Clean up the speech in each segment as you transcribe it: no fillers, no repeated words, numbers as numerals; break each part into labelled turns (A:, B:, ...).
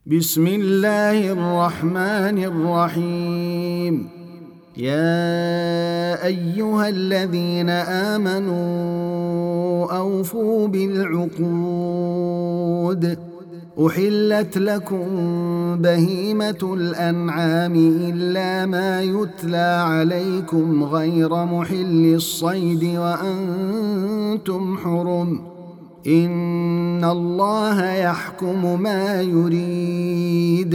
A: بسم الله الرحمن الرحيم. يا أيها الذين آمنوا أوفوا بالعقود. أحلت لكم بهيمة الأنعام إلا ما يتلى عليكم غير محل الصيد وأنتم حرم. إن الله يحكم ما يريد.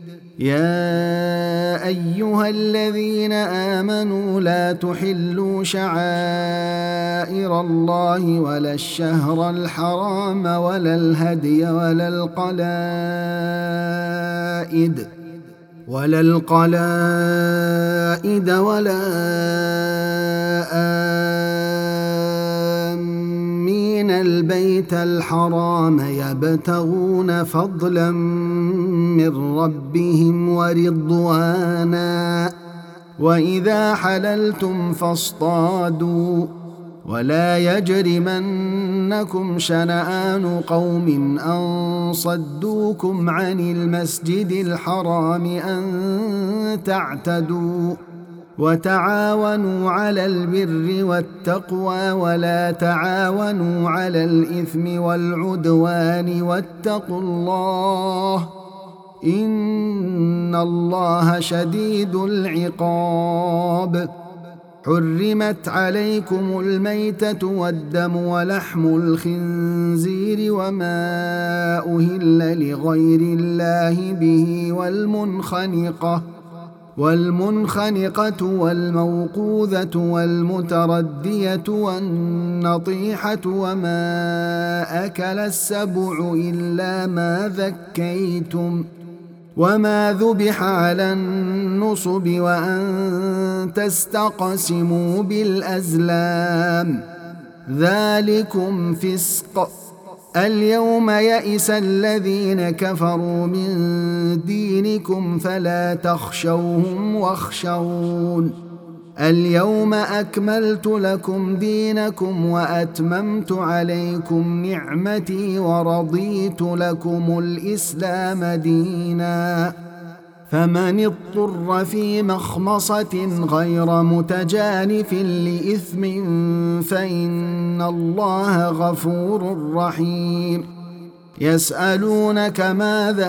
A: يا أيها الذين آمنوا لا تحلوا شعائر الله ولا الشهر الحرام ولا الهدي ولا القلائد ولا آمين البيت الحرام يبتغون فضلا من ربهم ورضوانا. وإذا حللتم فاصطادوا ولا يجرمنكم شنآن قوم أن صدوكم عن المسجد الحرام أن تعتدوا. وتعاونوا على البر والتقوى ولا تعاونوا على الإثم والعدوان واتقوا الله إن الله شديد العقاب. حرمت عليكم الميتة والدم ولحم الخنزير وما أهل لغير الله به والمنخنقة والموقوذة والمتردية والنطيحة وما أكل السبع إلا ما ذكيتم وما ذبح على النصب وأن تستقسموا بالأزلام ذلكم فسق. اليوم يئس الذين كفروا من دينكم فلا تخشوهم واخشون. اليوم أكملت لكم دينكم وأتممت عليكم نعمتي ورضيت لكم الإسلام دينا. فمن اضطر في مخمصة غير متجانف لإثم فإن الله غفور رحيم. يسألونك ماذا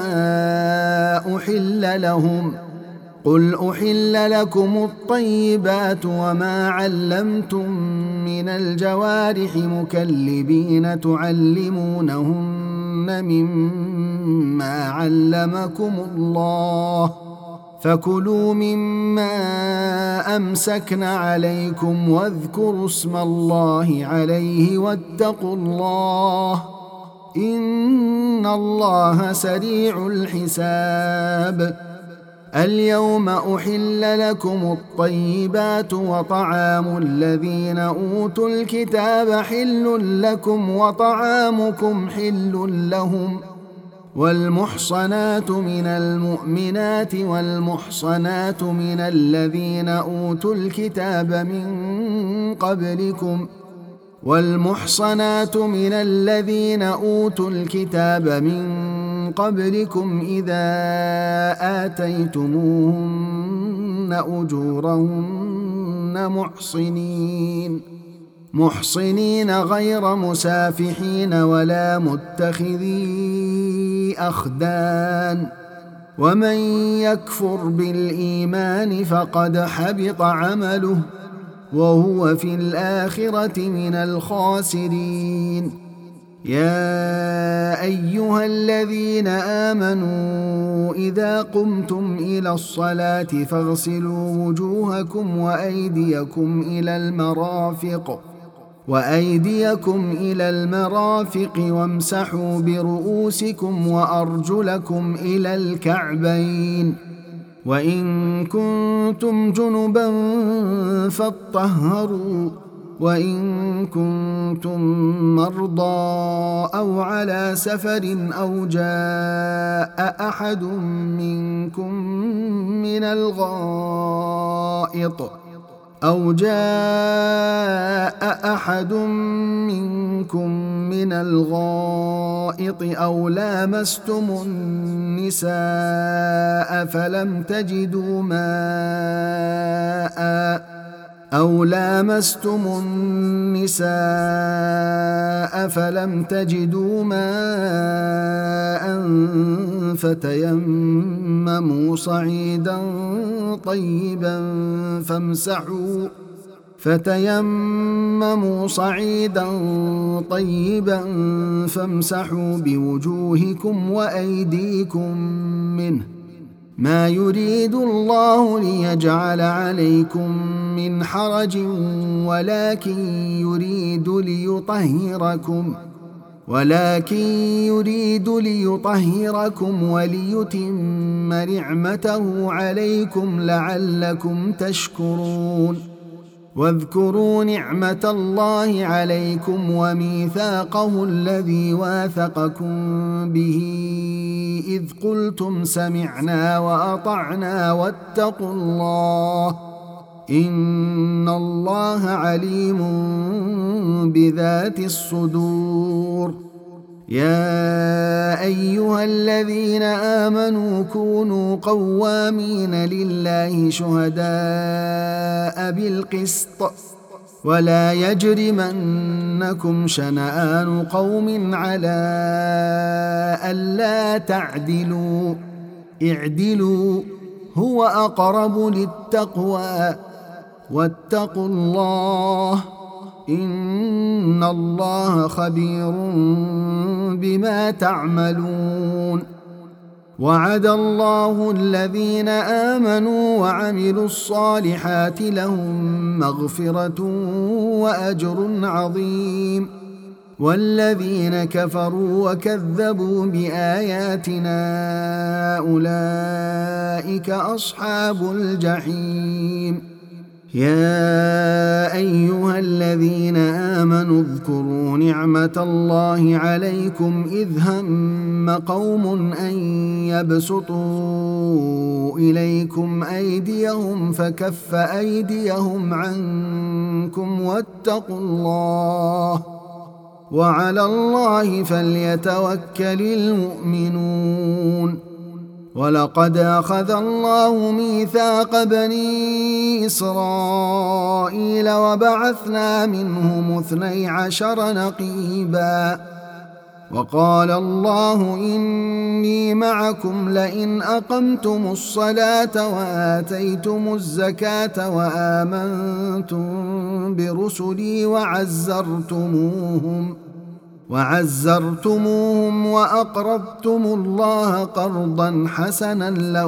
A: أحل لهم قل أحل لكم الطيبات وما علمتم من الجوارح مكلبين تعلمونهن مما علمكم الله فكلوا مما أمسكن عليكم واذكروا اسم الله عليه واتقوا الله إن الله سريع الحساب. اليوم أحل لكم الطيبات وطعام الذين أوتوا الكتاب حل لكم وطعامكم حل لهم. والمحصنات من المؤمنات والمحصنات من الذين أوتوا الكتاب من قبلكم إذا آتيتموهن أجورهن محصنين غير مسافحين ولا متخذي أخدان. ومن يكفر بالإيمان فقد حبط عمله وهو في الآخرة من الخاسرين. يا أيها الذين آمنوا إذا قمتم إلى الصلاة فاغسلوا وجوهكم وأيديكم إلى المرافق وامسحوا برؤوسكم وأرجلكم إلى الكعبين وإن كنتم جنبا فاطهروا وإن كنتم مرضى أو على سفر أو جاء أحد منكم من الغائط أو جاء أحد منكم من الغائط أو لامستم النساء فلم تجدوا ماء فتيمموا صعيدا طيبا فامسحوا بوجوهكم وأيديكم منه، ما يريد الله ليجعل عليكم من حرج ولكن يريد ليطهركم وليتم نعمته عليكم لعلكم تشكرون. واذكروا نعمة الله عليكم وميثاقه الذي واثقكم به إذ قلتم سمعنا وأطعنا واتقوا الله إن الله عليم بذات الصدور. يا أيها الذين آمنوا كونوا قوامين لله شهداء بالقسط ولا يجرمنكم شنآن قوم على ألا تعدلوا، اعدلوا هو أقرب للتقوى واتقوا الله إن الله خبير بما تعملون. وعد الله الذين آمنوا وعملوا الصالحات لهم مغفرة وأجر عظيم، والذين كفروا وكذبوا بآياتنا أولئك أصحاب الجحيم. يا أيها الذين آمنوا اذكروا نعمة الله عليكم إذ هم قوم أن يبسطوا إليكم أيديهم فكف أيديهم عنكم واتقوا الله وعلى الله فليتوكل المؤمنون. ولقد أخذ الله ميثاق بني إسرائيل وبعثنا منهم 12 نقيبا، وقال الله إني معكم لئن أقمتم الصلاة وآتيتم الزكاة وآمنتم برسلي وعزرتموهم وأقرضتم الله قرضا حسنا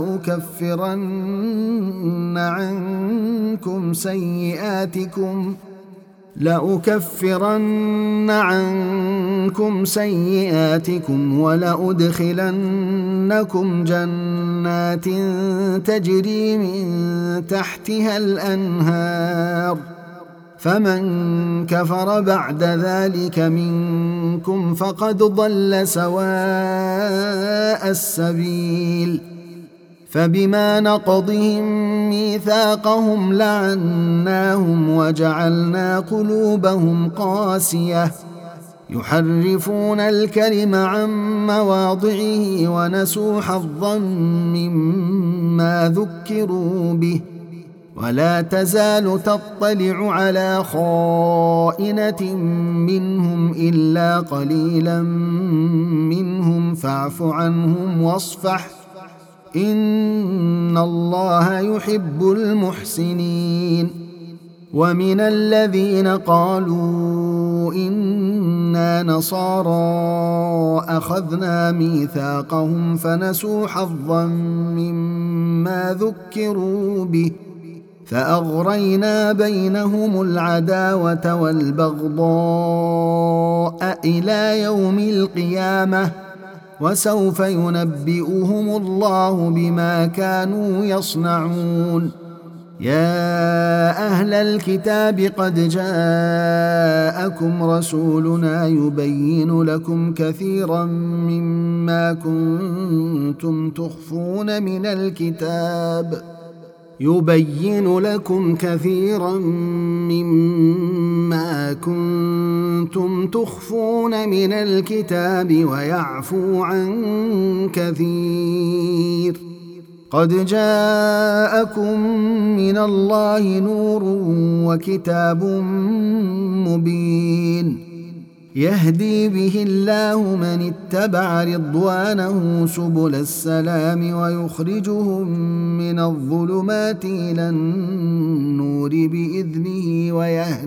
A: لأكفرن عنكم سيئاتكم ولأدخلنكم جنات تجري من تحتها الأنهار، فمن كفر بعد ذلك منكم فقد ضل سواء السبيل. فبما نقضهم ميثاقهم لعناهم وجعلنا قلوبهم قاسية يحرفون الكلم عن مواضعه ونسوا حظا مما ذكروا به، ولا تزال تطلع على خائنة منهم إلا قليلا منهم فاعف عنهم واصفح إن الله يحب المحسنين. ومن الذين قالوا إنا نصارى أخذنا ميثاقهم فنسوا حظا مما ذكروا به فأغرينا بينهم العداوة والبغضاء إلى يوم القيامة وسوف ينبئهم الله بما كانوا يصنعون. يا أهل الكتاب قد جاءكم رسولنا يبين لكم كثيرا مما كنتم تخفون من الكتاب يبين لكم كثيرا مما كنتم تخفون من الكتاب ويعفو عن كثير. قد جاءكم من الله نور وكتاب مبين يهدي به الله من اتبع رضوانه سبل السلام ويخرجهم من الظلمات إلى النور بإذنه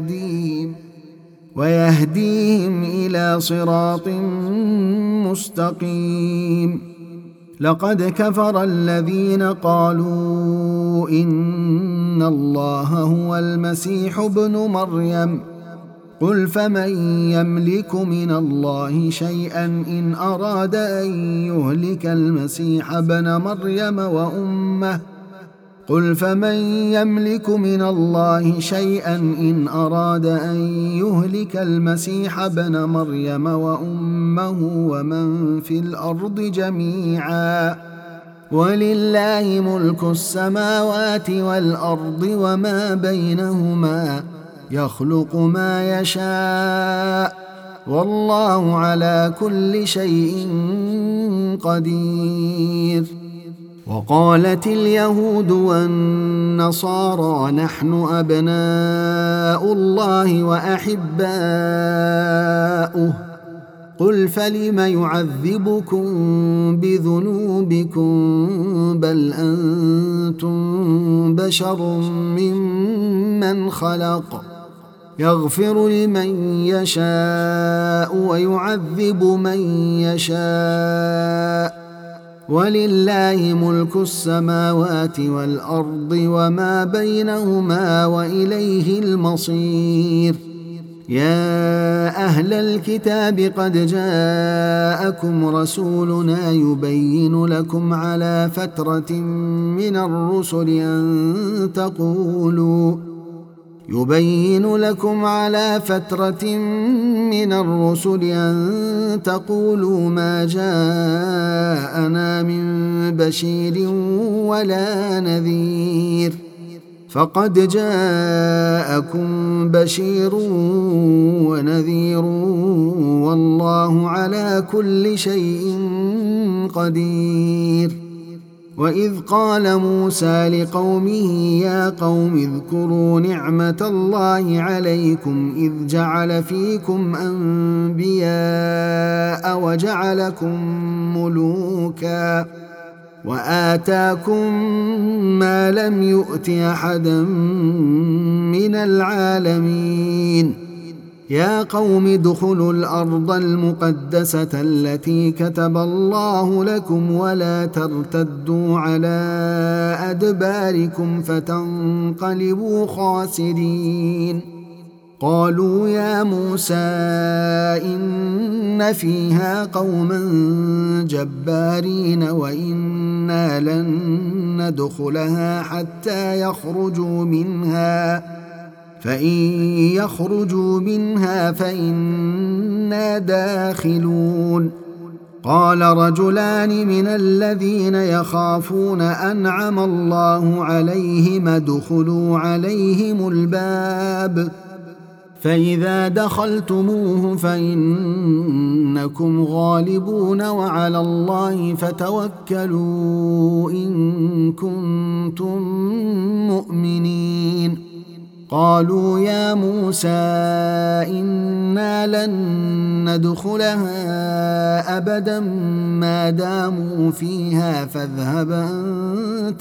A: ويهديهم إلى صراط مستقيم. لقد كفر الذين قالوا إن الله هو المسيح ابن مريم قل فمن يملك من الله شيئا إن أراد أن يهلك المسيح ابن مريم وأمه قل فمن يملك من الله شيئا إن أراد أن يهلك المسيح ابن مريم وأمه ومن في الأرض جميعا ولله ملك السماوات والأرض وما بينهما يخلق ما يشاء والله على كل شيء قدير. وقالت اليهود والنصارى نحن أبناء الله وأحباؤه قل فلم يعذبكم بذنوبكم بل أنتم بشر ممن خلق يغفر لمن يشاء ويعذب من يشاء ولله ملك السماوات والأرض وما بينهما وإليه المصير. يا أهل الكتاب قد جاءكم رسولنا يبين لكم على فترة من الرسل أن تقولوا ما جاءنا من بشير ولا نذير فقد جاءكم بشير ونذير والله على كل شيء قدير. وإذ قال موسى لقومه يا قوم اذكروا نعمة الله عليكم إذ جعل فيكم أنبياء وجعلكم ملوكا وآتاكم ما لم يؤت أحدا من العالمين. يا قوم ادخلوا الأرض المقدسة التي كتب الله لكم ولا ترتدوا على أدباركم فتنقلبوا خاسرين. قالوا يا موسى إن فيها قوما جبارين وإنا لن ندخلها حتى يخرجوا منها فإن يخرجوا منها فإنا داخلون. قال رجلان من الذين يخافون أنعم الله عليهم ادخلوا عليهم الباب فإذا دخلتموه فإنكم غالبون وعلى الله فتوكلوا إن كنتم مؤمنين. قالوا يا موسى إنا لن ندخلها أبدا ما داموا فيها فاذهب أنت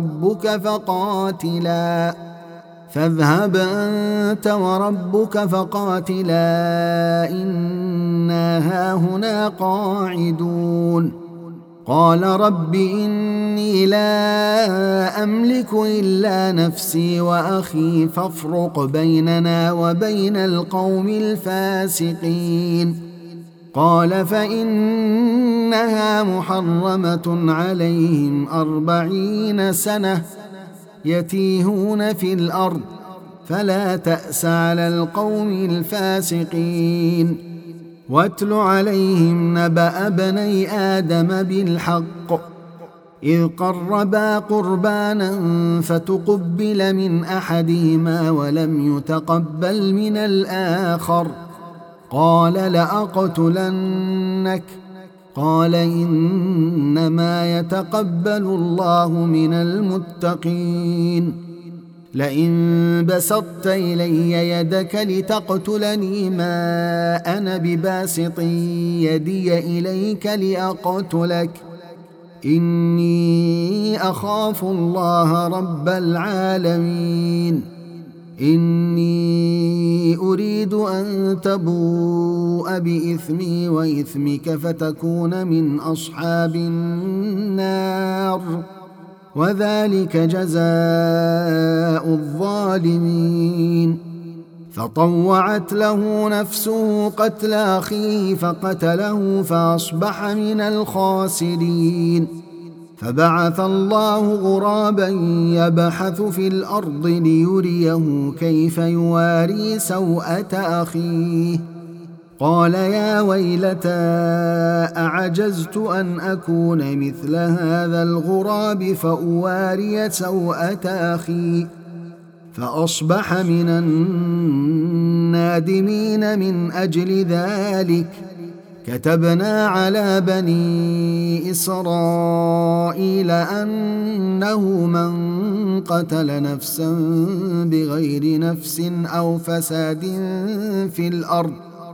A: وربك فقاتلا إنا هاهنا قاعدون. قال رب إني لا أملك إلا نفسي وأخي فافرق بيننا وبين القوم الفاسقين. قال فإنها محرمة عليهم 40 سنة يتيهون في الأرض فلا تأس على القوم الفاسقين. واتل عليهم نبأ ابني آدم بالحق إذ قربا قربانا فتقبل من أحدهما ولم يتقبل من الآخر قال لأقتلنك قال إنما يتقبل الله من المتقين لئن بسطت إلي يدك لتقتلني ما أنا بباسط يدي إليك لأقتلك إني أخاف الله رب العالمين إني أريد أن تبوء بإثمي وإثمك فتكون من أصحاب النار وذلك جزاء الظالمين فطوعت له نفسه قتل أخيه فقتله فأصبح من الخاسرين فبعث الله غرابا يبحث في الأرض ليريه كيف يواري سوءة أخيه قال يا ويلتى أعجزت أن أكون مثل هذا الغراب فأواري سوءة أخي فأصبح من النادمين من أجل ذلك كتبنا على بني إسرائيل أنه من قتل نفسا بغير نفس أو فساد في الأرض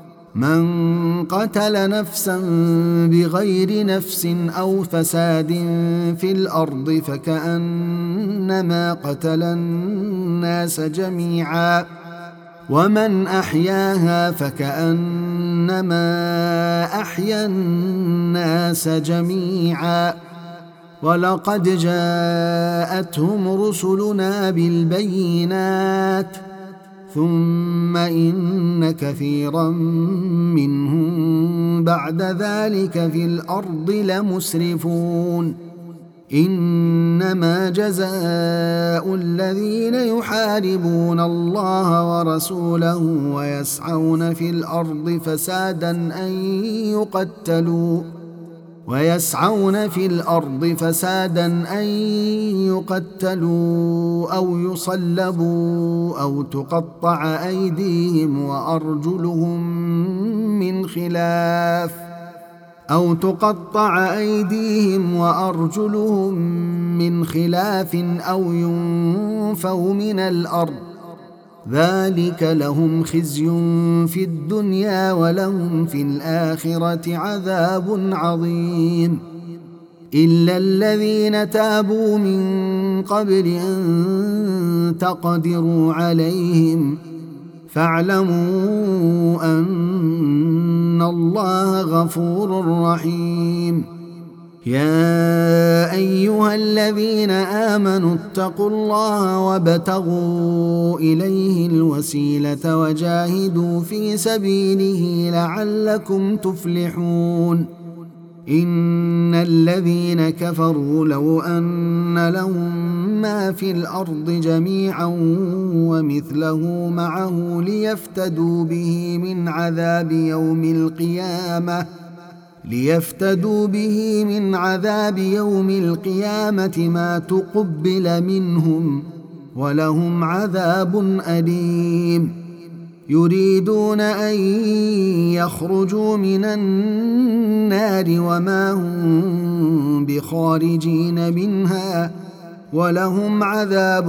A: فكأنما قتل الناس جميعا ومن أحياها فكأنما أحيا الناس جميعا ولقد جاءتهم رسلنا بالبينات ثم إن كثيرا منهم بعد ذلك في الأرض لمسرفون إنما جزاء الذين يحاربون الله ورسوله ويسعون في الأرض فسادا أن يقتلوا أو يصلبوا أو تقطع أيديهم وأرجلهم من خلاف أو ينفوا من الأرض ذلك لهم خزي في الدنيا ولهم في الآخرة عذاب عظيم إلا الذين تابوا من قبل أن تقدروا عليهم فاعلموا أن الله غفور رحيم يا أيها الذين آمنوا اتقوا الله وابتغوا إليه الوسيلة وجاهدوا في سبيله لعلكم تفلحون إن الذين كفروا لو أن لهم ما في الأرض جميعا ومثله معه ليفتدوا به من عذاب يوم القيامة ما تقبل منهم ولهم عذاب أليم يريدون أن يخرجوا من النار وما هم بخارجين منها ولهم عذاب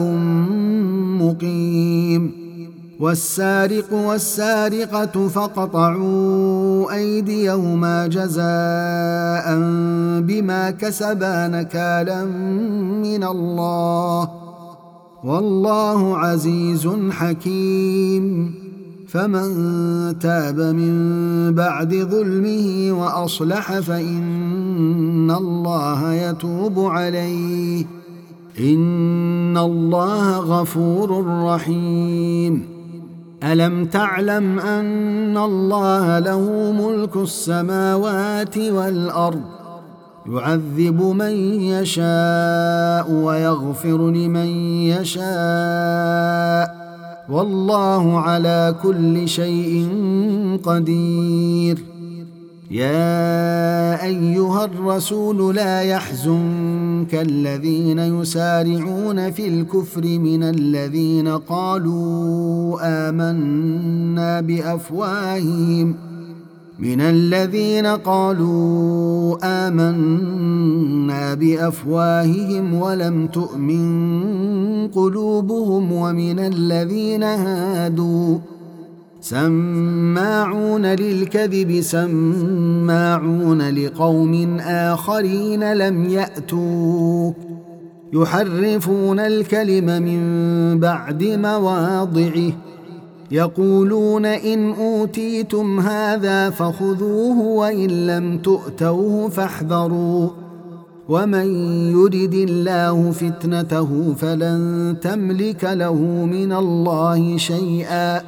A: مقيم والسارق والسارقة فاقطعوا أيديهما جزاء بما كسبا نكالا من الله والله عزيز حكيم فمن تاب من بعد ظلمه وأصلح فإن الله يتوب عليه إن الله غفور رحيم ألم تعلم أن الله له ملك السماوات والأرض يعذب من يشاء ويغفر لمن يشاء والله على كل شيء قدير يا أيها الرسول لا يحزنك الذين يسارعون في الكفر من الذين قالوا آمنا بأفواههم ولم تؤمن قلوبهم ومن الذين هادوا سماعون للكذب سماعون لقوم آخرين لم يأتوك يحرفون الكلم من بعد مواضعه يقولون إن أوتيتم هذا فخذوه وإن لم تؤتوه فاحذروا ومن يرد الله فتنته فلن تملك له من الله شيئا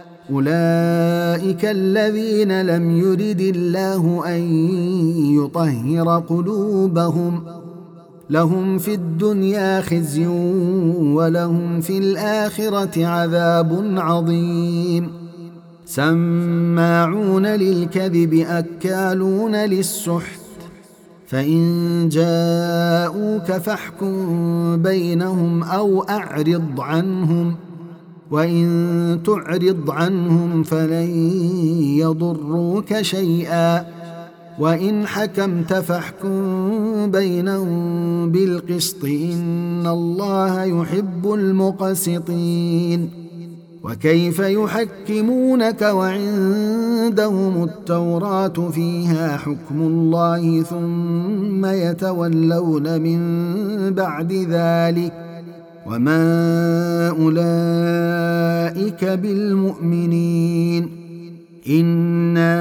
A: أولئك الذين لم يرد الله أن يطهر قلوبهم لهم في الدنيا خزي ولهم في الآخرة عذاب عظيم سماعون للكذب أكالون للسحت فإن جاءوك فاحكم بينهم أو أعرض عنهم وإن تعرض عنهم فلن يضروك شيئا وإن حكمت فاحكم بينهم بالقسط إن الله يحب المقسطين وكيف يحكمونك وعندهم التوراة فيها حكم الله ثم يتولون من بعد ذلك وما أولئك بالمؤمنين إنا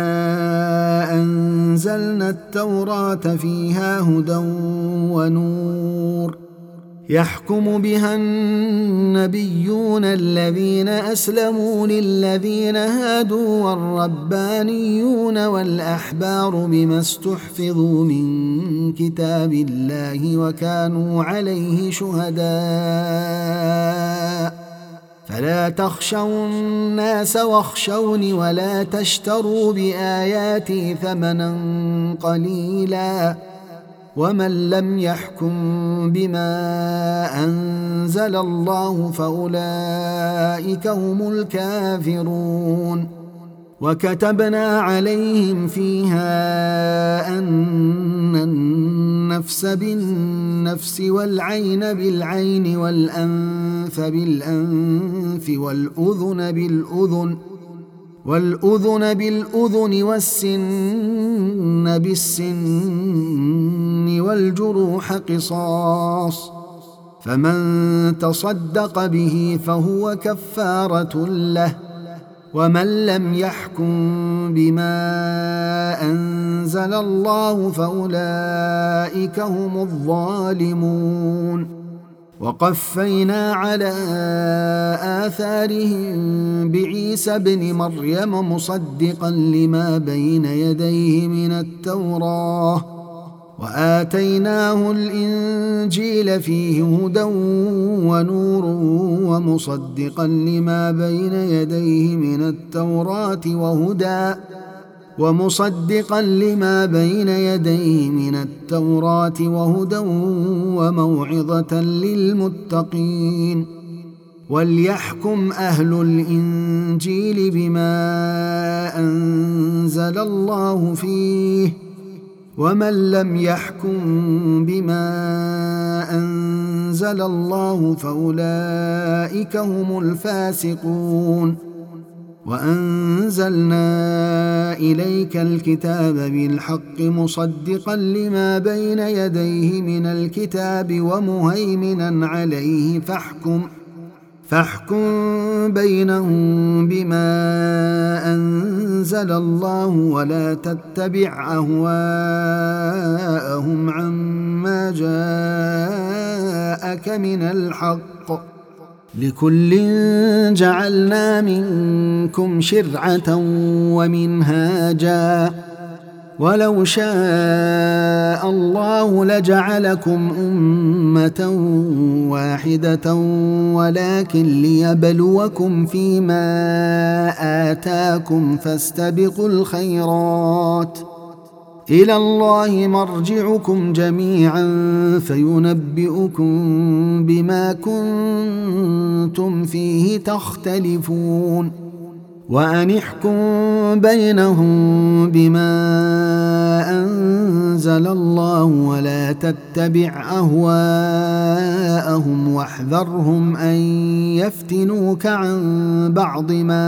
A: أنزلنا التوراة فيها هدى ونور يحكم بها النبيون الذين أسلموا للذين هادوا والربانيون والأحبار بما استحفظوا من كتاب الله وكانوا عليه شهداء فلا تخشوا الناس واخشوني ولا تشتروا بآياتي ثمنا قليلا ومن لم يحكم بما أنزل الله فأولئك هم الكافرون وكتبنا عليهم فيها أن النفس بالنفس والعين بالعين والأنف بالأنف والأذن بالأذن والسن بالسن والجروح قصاص فمن تصدق به فهو كفارة له ومن لم يحكم بما أنزل الله فأولئك هم الظالمون وقفينا على آثارهم بعيسى ابن مريم مصدقا لما بين يديه من التوراة وآتيناه الإنجيل فيه هدى ونور ومصدقا لما بين يديه من التوراة وهدى وموعظة للمتقين وليحكم أهل الإنجيل بما أنزل الله فيه ومن لم يحكم بما أنزل الله فأولئك هم الفاسقون وأنزلنا إليك الكتاب بالحق مصدقا لما بين يديه من الكتاب ومهيمنا عليه فاحكم بينهم بما أنزل الله ولا تتبع أهواءهم عما جاءك من الحق لكل جعلنا منكم شرعة ومنهاجا ولو شاء الله لجعلكم أمة واحدة ولكن ليبلوكم فيما آتاكم فاستبقوا الخيرات إلى الله مرجعكم جميعا فينبئكم بما كنتم فيه تختلفون وأن احكم بينهم بما أنزل الله ولا تتبع أهواءهم واحذرهم أن يفتنوك عن بعض ما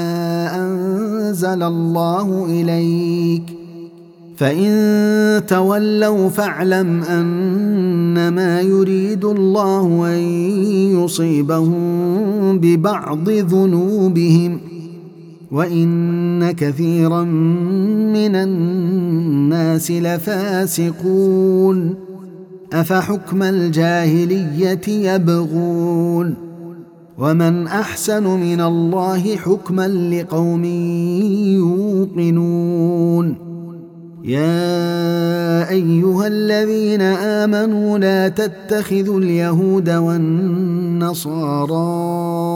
A: أنزل الله إليك فإن تولوا فاعلم أنما يريد الله أن يصيبهم ببعض ذنوبهم وإن كثيرا من الناس لفاسقون أفحكم الجاهلية يبغون ومن أحسن من الله حكما لقوم يوقنون يا أيها الذين آمنوا لا تتخذوا اليهود والنصارى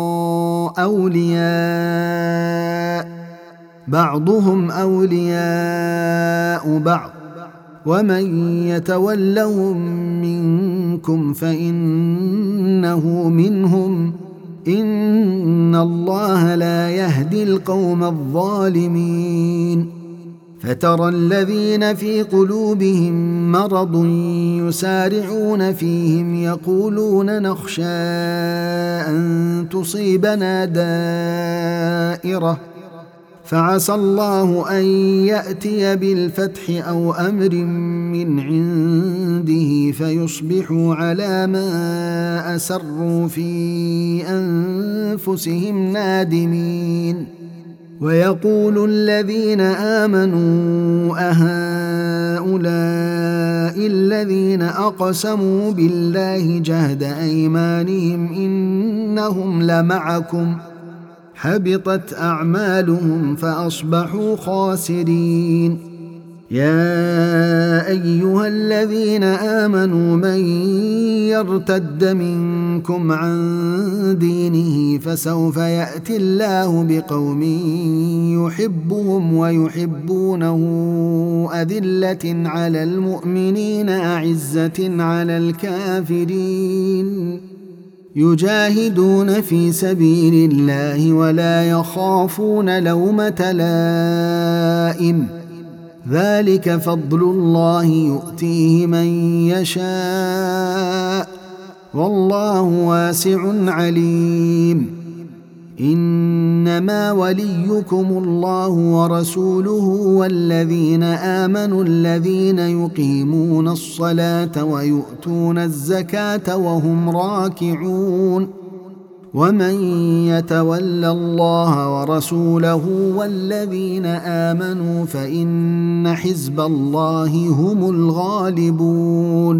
A: أولياء بعضهم أولياء بعض ومن يتولهم منكم فإنه منهم إن الله لا يهدي القوم الظالمين فترى الذين في قلوبهم مرض يسارعون فيهم يقولون نخشى أن تصيبنا دائرة فعسى الله أن يأتي بالفتح أو أمر من عنده فيصبحوا على ما أسروا في أنفسهم نادمين ويقول الذين آمنوا أهؤلاء الذين أقسموا بالله جهد أيمانهم إنهم لمعكم حبطت أعمالهم فأصبحوا خاسرين يا أيها الذين آمنوا من يرتد منكم عن دينه فسوف يأتي الله بقوم يحبهم ويحبونه أذلة على المؤمنين أعزة على الكافرين يجاهدون في سبيل الله ولا يخافون لومة لائم ذلك فضل الله يؤتيه من يشاء والله واسع عليم إنما وليكم الله ورسوله والذين آمنوا الذين يقيمون الصلاة ويؤتون الزكاة وهم راكعون ومن يتول الله ورسوله والذين آمنوا فإن حزب الله هم الغالبون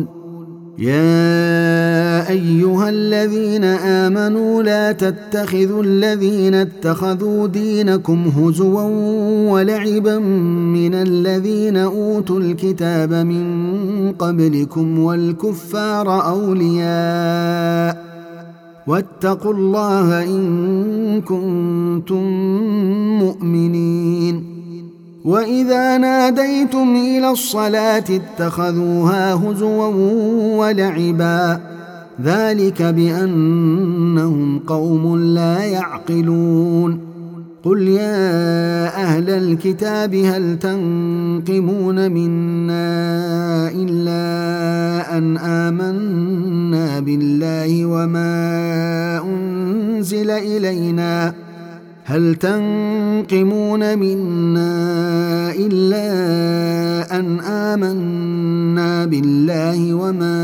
A: يا أيها الذين آمنوا لا تتخذوا الذين اتخذوا دينكم هزوا ولعبا من الذين أوتوا الكتاب من قبلكم والكفار أولياء واتقوا الله إن كنتم مؤمنين وإذا ناديتم إلى الصلاة اتخذوها هزوا ولعبا ذلك بأنهم قوم لا يعقلون قل يا أهل الكتاب هل تنقمون منا إلا أن آمنا بالله وما أنزل إلينا هل تنقمون منا إلا أن آمنا بالله وما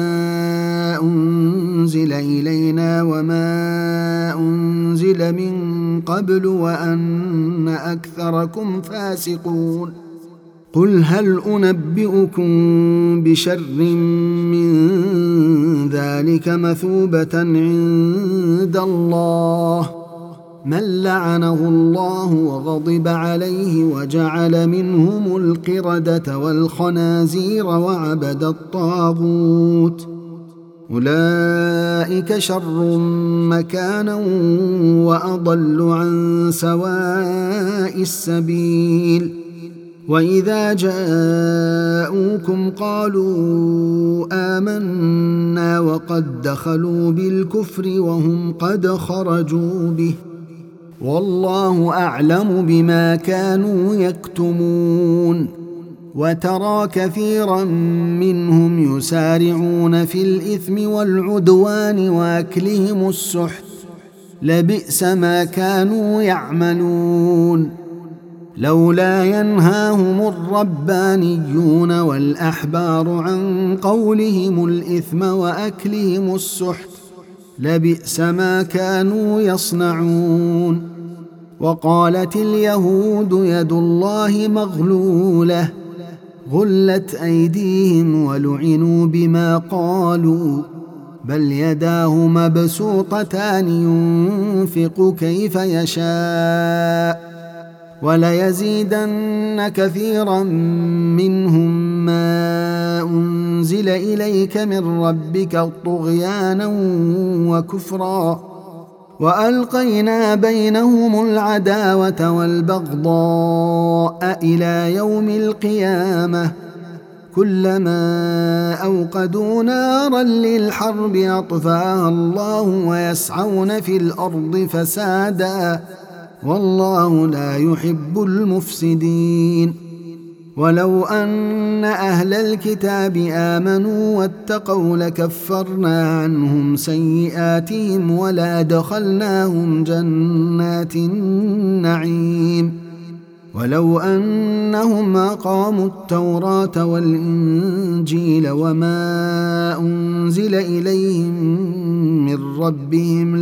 A: أنزل إلينا وما أنزل من قبل وأن أكثركم فاسقون قل هل أنبئكم بشر من ذلك مثوبة عند الله من لعنه الله وغضب عليه وجعل منهم القردة والخنازير وعبد الطاغوت أولئك شر مكانا وأضل عن سواء السبيل وإذا جاءوكم قالوا آمنا وقد دخلوا بالكفر وهم قد خرجوا به والله أعلم بما كانوا يكتمون وترى كثيرا منهم يسارعون في الإثم والعدوان وأكلهم السحت لبئس ما كانوا يعملون لولا ينهاهم الربانيون والأحبار عن قولهم الإثم وأكلهم السحت لبئس ما كانوا يصنعون وقالت اليهود يد الله مغلولة غلت أيديهم ولعنوا بما قالوا بل يداه مبسوطتان ينفق كيف يشاء وليزيدن كثيرا منهم ما أنزل إليك من ربك طغيانا وكفرا وألقينا بينهم العداوة والبغضاء إلى يوم القيامة كلما أوقدوا نارا للحرب أطفاها الله ويسعون في الأرض فسادا والله لا يحب المفسدين ولو أن أهل الكتاب آمنوا واتقوا لكفرنا عنهم سيئاتهم ولأدخلناهم جنات النعيم ولو أنهم أقاموا التوراة والإنجيل وما أنزل إليهم من ربهم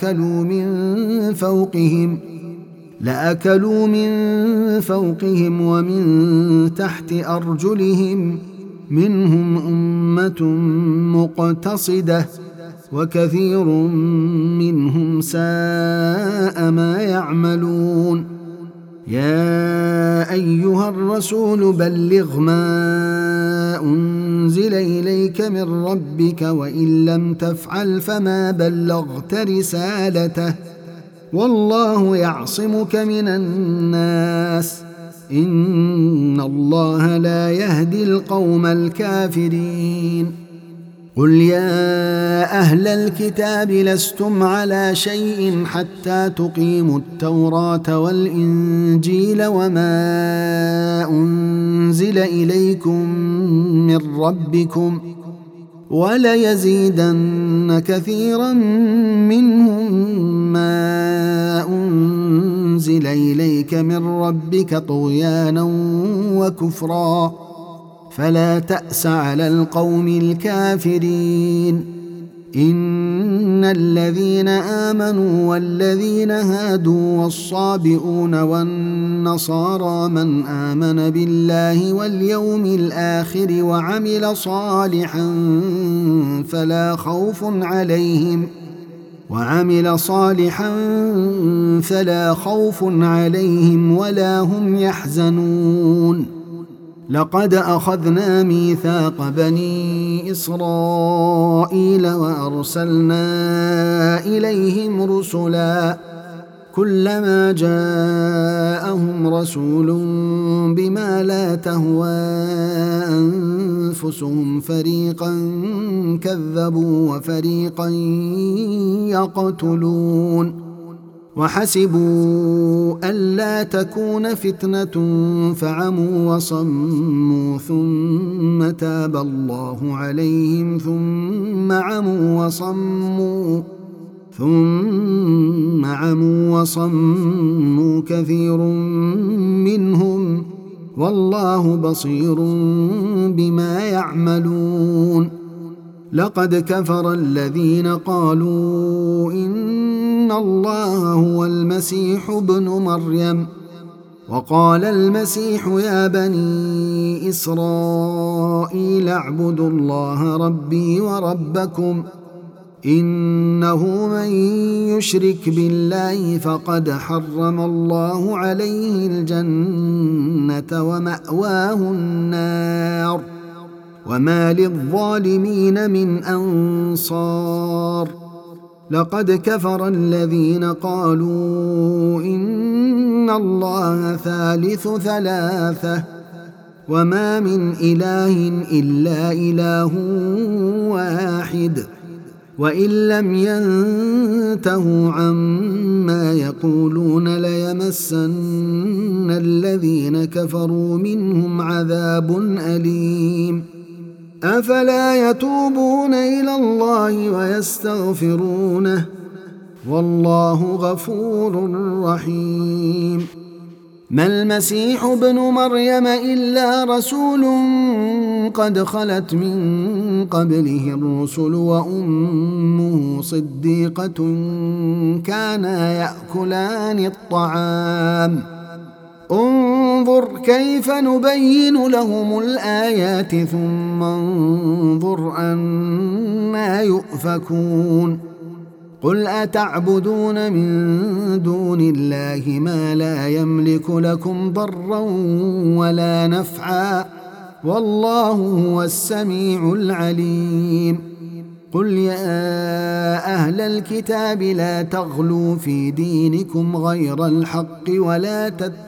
A: لأكلوا من فوقهم ومن تحت أرجلهم منهم أمة مقتصدة وكثير منهم ساء ما يعملون يا أيها الرسول بلغ ما أنزل إليك من ربك وإن لم تفعل فما بلغت رسالته والله يعصمك من الناس إن الله لا يهدي القوم الكافرين قل يا أهل الكتاب لستم على شيء حتى تقيموا التوراة والإنجيل وما أنزل إليكم من ربكم وليزيدن كثيرا منهم ما أنزل إليك من ربك طغيانا وكفرا فلا تأس على القوم الكافرين إن الذين آمنوا والذين هادوا والصابئون والنصارى من آمن بالله واليوم الآخر وعمل صالحا فلا خوف عليهم ولا هم يحزنون لقد أخذنا ميثاق بني إسرائيل وأرسلنا إليهم رسلا كلما جاءهم رسول بما لا تهوى أنفسهم فريقا كذبوا وفريقا يقتلون وحسبوا ألا تكون فتنة فعموا وصموا ثم تاب الله عليهم ثم عموا وصموا كثير منهم والله بصير بما يعملون لقد كفر الذين قالوا إن الله هو المسيح ابن مريم وقال المسيح يا بني إسرائيل اعبدوا الله ربي وربكم إنه من يشرك بالله فقد حرم الله عليه الجنة ومأواه النار وما للظالمين من أنصار لقد كفر الذين قالوا إن الله ثالث ثلاثة وما من إله إلا إله واحد وإن لم ينتهوا عما يقولون ليمسن الذين كفروا منهم عذاب أليم أفلا يتوبون إلى الله ويستغفرونه والله غفور رحيم ما المسيح ابن مريم إلا رسول قد خلت من قبله الرسل وأمه صديقة كانا يأكلان الطعام انظر كيف نبين لهم الآيات ثم انظر أنى يؤفكون قل أتعبدون من دون الله ما لا يملك لكم ضرا ولا نفعا والله هو السميع العليم قل يا أهل الكتاب لا تغلوا في دينكم غير الحق ولا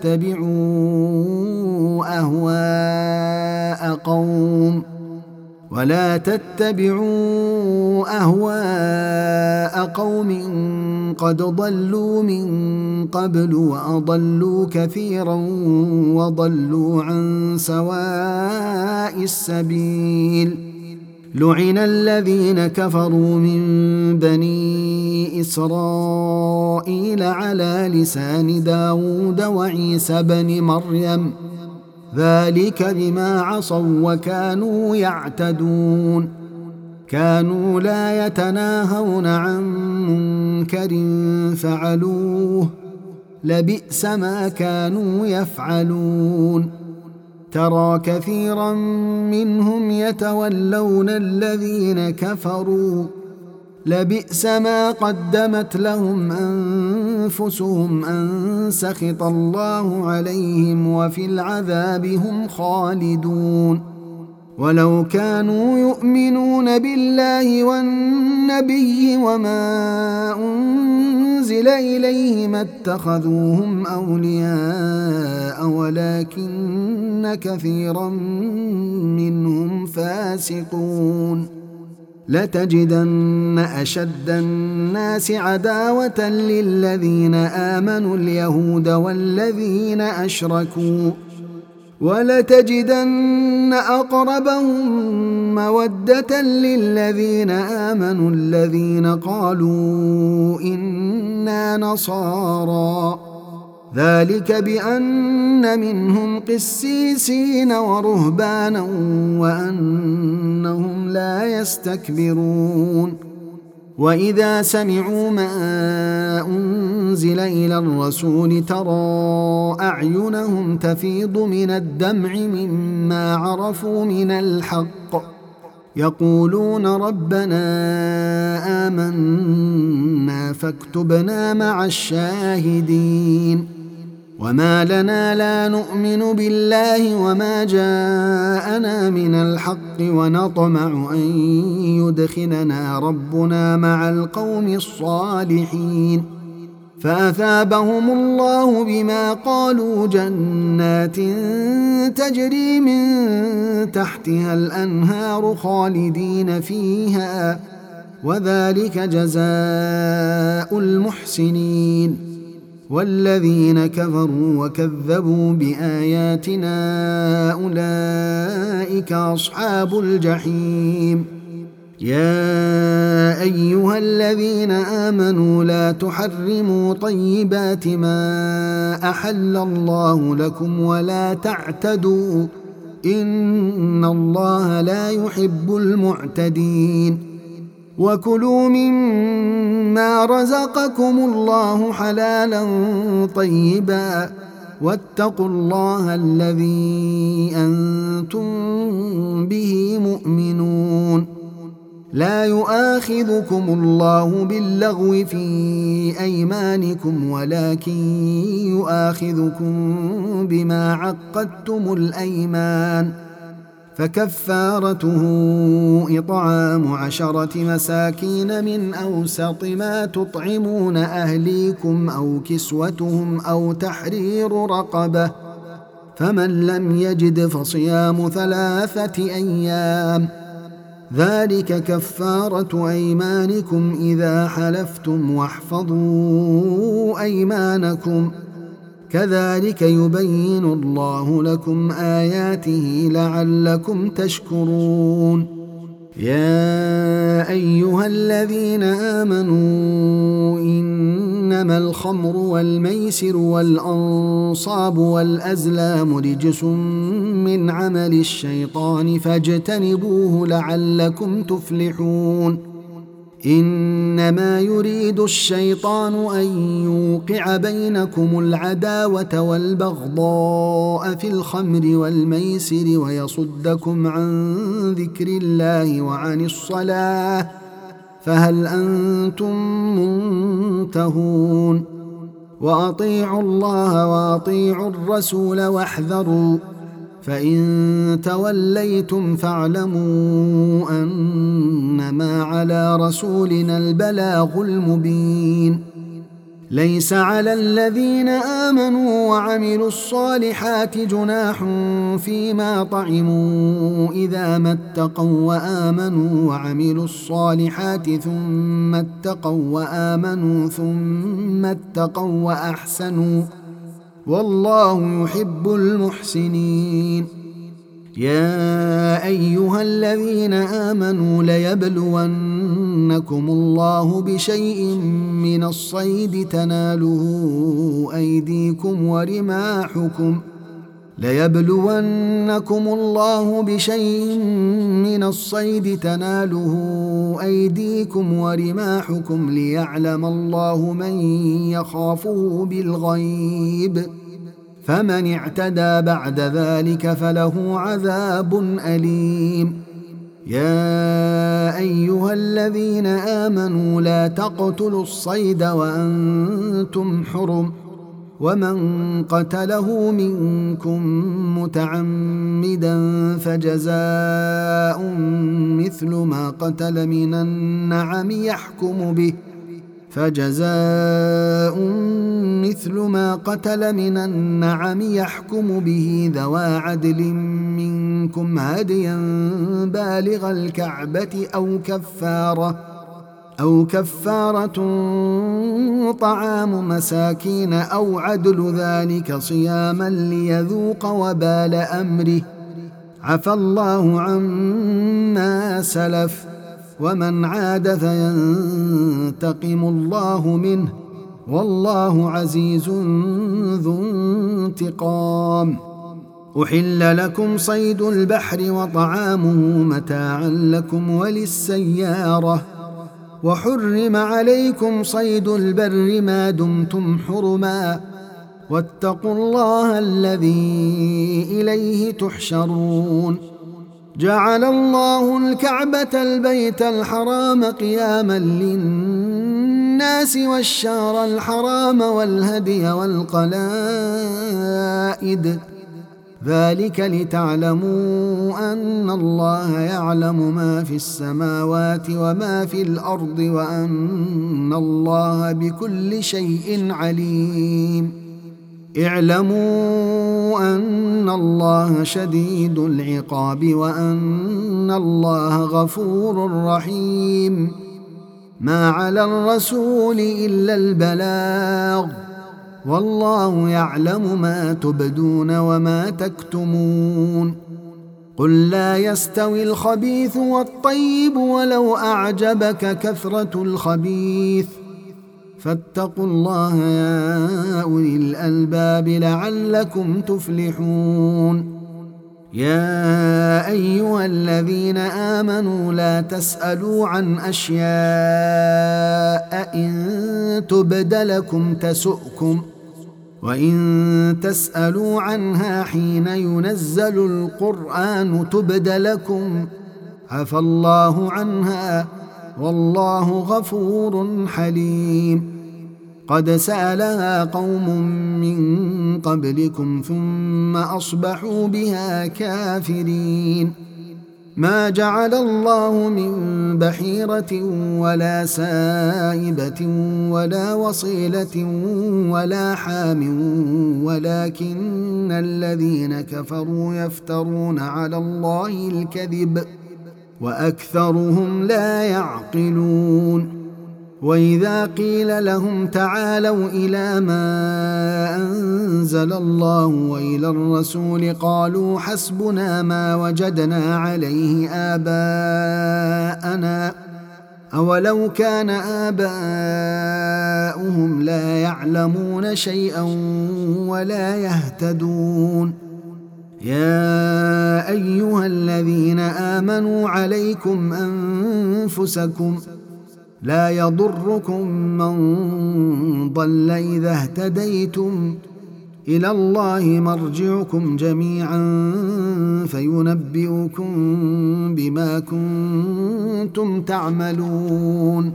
A: تتبعوا أهواء قوم قد ضلوا من قبل وأضلوا كثيرا وضلوا عن سواء السبيل لعن الذين كفروا من بني إسرائيل على لسان داود وعيسى بن مريم ذلك بما عصوا وكانوا يعتدون كانوا لا يتناهون عن منكر فعلوه لبئس ما كانوا يفعلون ترى كثيرا منهم يتولون الذين كفروا لبئس ما قدمت لهم أنفسهم أن سخط الله عليهم وفي العذاب هم خالدون ولو كانوا يؤمنون بالله والنبي وما أنزل إليه ما اتخذوهم أولياء ولكن كثيرا منهم فاسقون لتجدن أشد الناس عداوة للذين آمنوا اليهود والذين أشركوا ولتجدن أقربهم مودة للذين آمنوا الذين قالوا إنا نصارى ذلك بأن منهم قسيسين ورهبانا وأنهم لا يستكبرون وإذا سمعوا ما أنزل إلى الرسول ترى أعينهم تفيض من الدمع مما عرفوا من الحق يقولون ربنا آمنا فاكتبنا مع الشاهدين وما لنا لا نؤمن بالله وما جاءنا من الحق ونطمع أن يدخلنا ربنا مع القوم الصالحين فأثابهم الله بما قالوا جنات تجري من تحتها الأنهار خالدين فيها وذلك جزاء المحسنين والذين كفروا وكذبوا بآياتنا أولئك أصحاب الجحيم يا أيها الذين آمنوا لا تحرموا طيبات ما أحل الله لكم ولا تعتدوا إن الله لا يحب المعتدين وكلوا مما رزقكم الله حلالا طيبا واتقوا الله الذي أنتم به مؤمنون لا يؤاخذكم الله باللغو في أيمانكم ولكن يؤاخذكم بما عقدتم الأيمان فكفارته إطعام 10 مساكين من أوسط ما تطعمون أهليكم أو كسوتهم أو تحرير رقبة، فمن لم يجد فصيام 3 أيام، ذلك كفارة أيمانكم إذا حلفتم، واحفظوا أيمانكم، كذلك يبين الله لكم آياته لعلكم تشكرون. يا أيها الذين آمنوا إنما الخمر والميسر والأنصاب والأزلام رجس من عمل الشيطان فاجتنبوه لعلكم تفلحون. إنما يريد الشيطان أن يوقع بينكم العداوة والبغضاء في الخمر والميسر ويصدكم عن ذكر الله وعن الصلاة، فهل أنتم منتهون؟ وأطيعوا الله وأطيعوا الرسول واحذروا، فإن توليتم فاعلموا أنما على رسولنا البلاغ المبين. ليس على الذين آمنوا وعملوا الصالحات جناح فيما طعموا إذا ما اتقوا وآمنوا وعملوا الصالحات ثم اتقوا وآمنوا ثم اتقوا وأحسنوا، والله يحب المحسنين. يا أيها الذين آمنوا ليبلونكم الله بشيء من الصيد تناله أيديكم ورماحكم ليعلم الله من يخافه بالغيب، فمن اعتدى بعد ذلك فله عذاب أليم. يا أيها الذين آمنوا لا تقتلوا الصيد وأنتم حرم، ومن قتله منكم متعمدا فجزاء مثل ما قتل من النعم يحكم به ذوى عدل منكم هديا بالغ الكعبة أو كفارة طعام مساكين أو عدل ذلك صياما ليذوق وبال أمره، عفى الله عما سلف، ومن عاد فينتقم الله منه، والله عزيز ذو انتقام. أحل لكم صيد البحر وطعامه متاعا لكم وللسيارة، وحرم عليكم صيد البر ما دمتم حرما، واتقوا الله الذي إليه تحشرون. جعل الله الكعبة البيت الحرام قياما للناس والشهر الحرام والهدي والقلائد، ذلك لتعلموا أن الله يعلم ما في السماوات وما في الأرض وأن الله بكل شيء عليم. اعلموا أن الله شديد العقاب وأن الله غفور رحيم. ما على الرسول إلا البلاغ، والله يعلم ما تبدون وما تكتمون. قل لا يستوي الخبيث والطيب ولو أعجبك كثرة الخبيث، فاتقوا الله يا أولي الألباب لعلكم تفلحون. يا أيها الذين آمنوا لا تسألوا عن أشياء إن تبد لكم تسؤكم، وإن تسألوا عنها حين ينزل القرآن تبد لكم عفى الله عنها، والله غفور حليم. قد سألها قوم من قبلكم ثم أصبحوا بها كافرين. ما جعل الله من بحيرة ولا سائبة ولا وصيلة ولا حام ولكن الذين كفروا يفترون على الله الكذب وأكثرهم لا يعقلون. وإذا قيل لهم تعالوا إلى ما أنزل الله وإلى الرسول قالوا حسبنا ما وجدنا عليه آباءنا أولو كان آباؤهم لا يعلمون شيئا ولا يهتدون. يا أيها الذين آمنوا عليكم أنفسكم لا يضركم من ضل إذا اهتديتم إلى الله مرجعكم جميعا فينبئكم بما كنتم تعملون.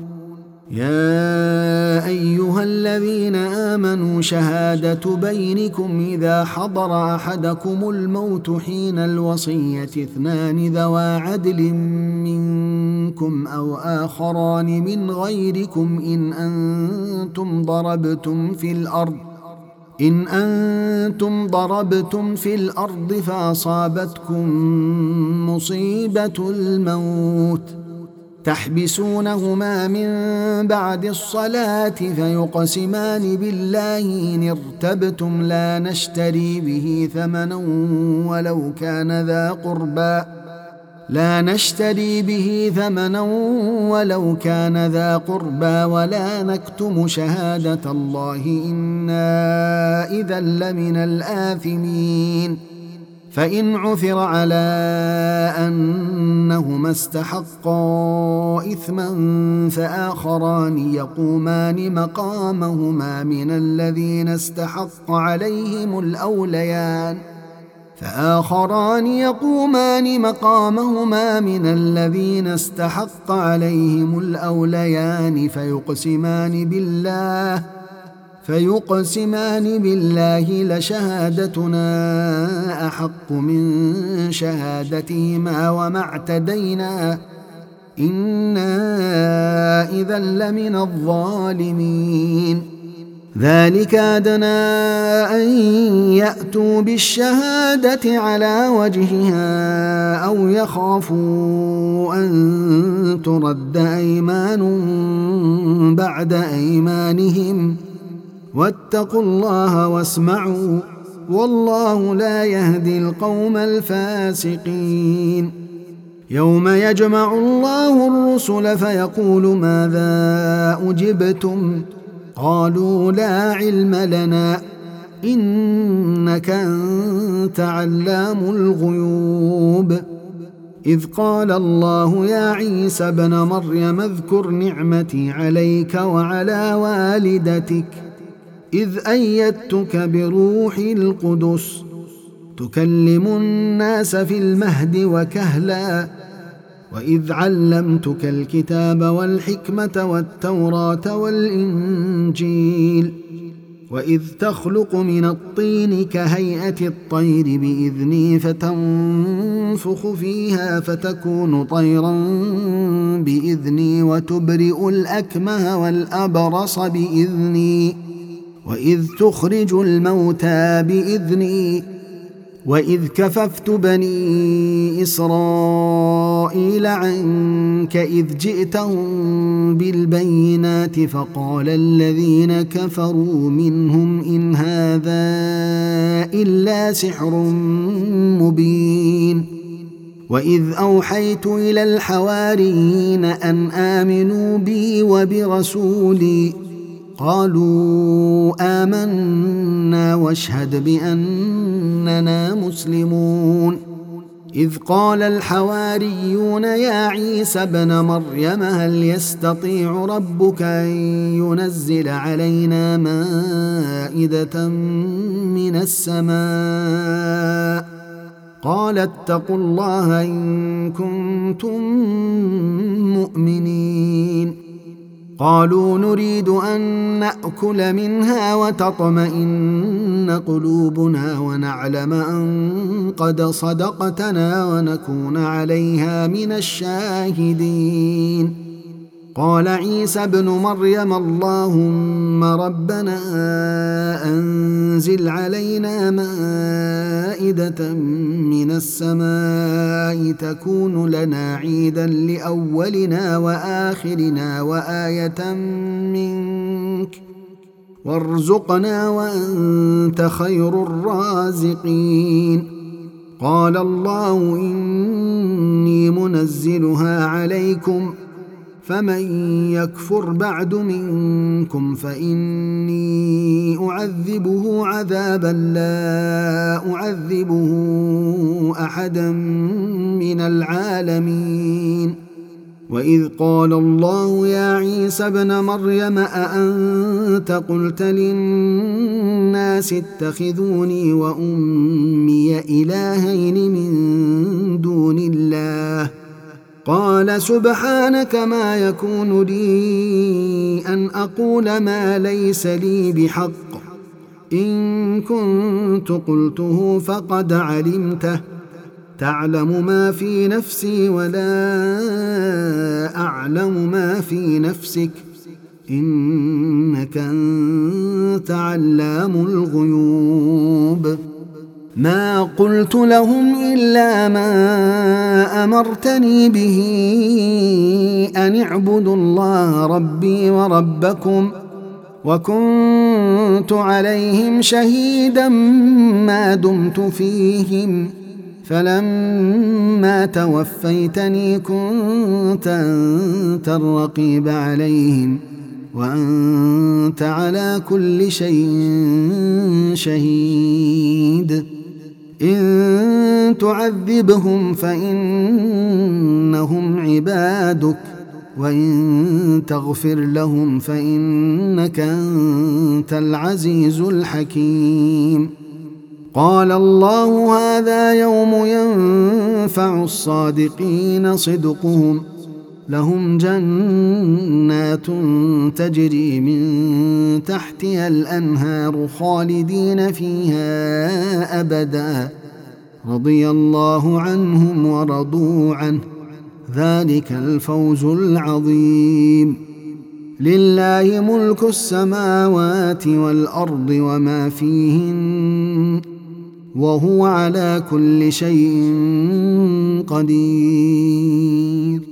A: يا أيها الذين آمنوا شهادة بينكم إذا حضر أحدكم الموت حين الوصية 2 ذوى عدل منكم أو آخران من غيركم إن أنتم ضربتم في الأرض فأصابتكم مصيبة الموت تحبسونهما من بعد الصلاة فيقسمان بالله إن ارتبتم لا نشتري به ثمنا ولو كان ذا قربى ولا نكتم شهادة الله إنا إذا لمن الآثمين. فإن عثر على أنهما استحقا إثما فآخران يقومان مقامهما من الذين استحق عليهم الأوليان فيقسمان بالله لشهادتنا أحق من شهادتهما وما اعتدينا إنا إذا لمن الظالمين. ذلك أدنى أن يأتوا بالشهادة على وجهها أو يخافوا أن ترد أيمان بعد أيمانهم واتقوا الله واسمعوا والله لا يهدي القوم الفاسقين. يوم يجمع الله الرسل فيقول ماذا أجبتم قالوا لا علم لنا إنك أنت علام الغيوب. إذ قال الله يا عيسى ابن مريم اذكر نعمتي عليك وعلى والدتك إذ أيدتك بروح القدس تكلم الناس في المهد وكهلا وإذ علمتك الكتاب والحكمة والتوراة والإنجيل وإذ تخلق من الطين كهيئة الطير بإذني فتنفخ فيها فتكون طيرا بإذني وتبرئ الأكمه والأبرص بإذني وإذ تخرج الموتى بإذني وإذ كففت بني إسرائيل عنك إذ جئتهم بالبينات فقال الذين كفروا منهم إن هذا إلا سحر مبين. وإذ أوحيت إلى الحواريين أن آمنوا بي وبرسولي قالوا آمنا واشهد بأننا مسلمون. إذ قال الحواريون يا عيسى ابن مريم هل يستطيع ربك أن ينزل علينا مائدة من السماء قال اتقوا الله إن كنتم مؤمنين. قالوا نريد أن نأكل منها وتطمئن قلوبنا ونعلم أن قد صدقتنا ونكون عليها من الشاهدين. قال عيسى ابن مريم اللهم ربنا أنزل علينا مائدة من السماء تكون لنا عيدا لأولنا وآخرنا وآية منك وارزقنا وأنت خير الرازقين. قال الله إني منزلها عليكم فمن يكفر بعد منكم فإني أعذبه عذابا لا أعذبه أحدا من العالمين. وإذ قال الله يا عيسى ابن مريم أأنت قلت للناس اتخذوني وأمي إلهين من دون الله قال سبحانك ما يكون لي أن أقول ما ليس لي بحق إن كنت قلته فقد علمته تعلم ما في نفسي ولا أعلم ما في نفسك إنك أنت علام الغيوب. ما قلت لهم إلا ما أمرتني به أن اعبدوا الله ربي وربكم وكنت عليهم شهيدا ما دمت فيهم فلما توفيتني كنت أنت الرقيب عليهم وأنت على كل شيء شهيد. إن تعذبهم فإنهم عبادك وإن تغفر لهم فإنك أنت العزيز الحكيم. قال الله هذا يوم ينفع الصادقين صدقهم لهم جنات تجري من تحتها الأنهار خالدين فيها أبدا رضي الله عنهم ورضوا عنه ذلك الفوز العظيم. لله ملك السماوات والأرض وما فيهن وهو على كل شيء قدير.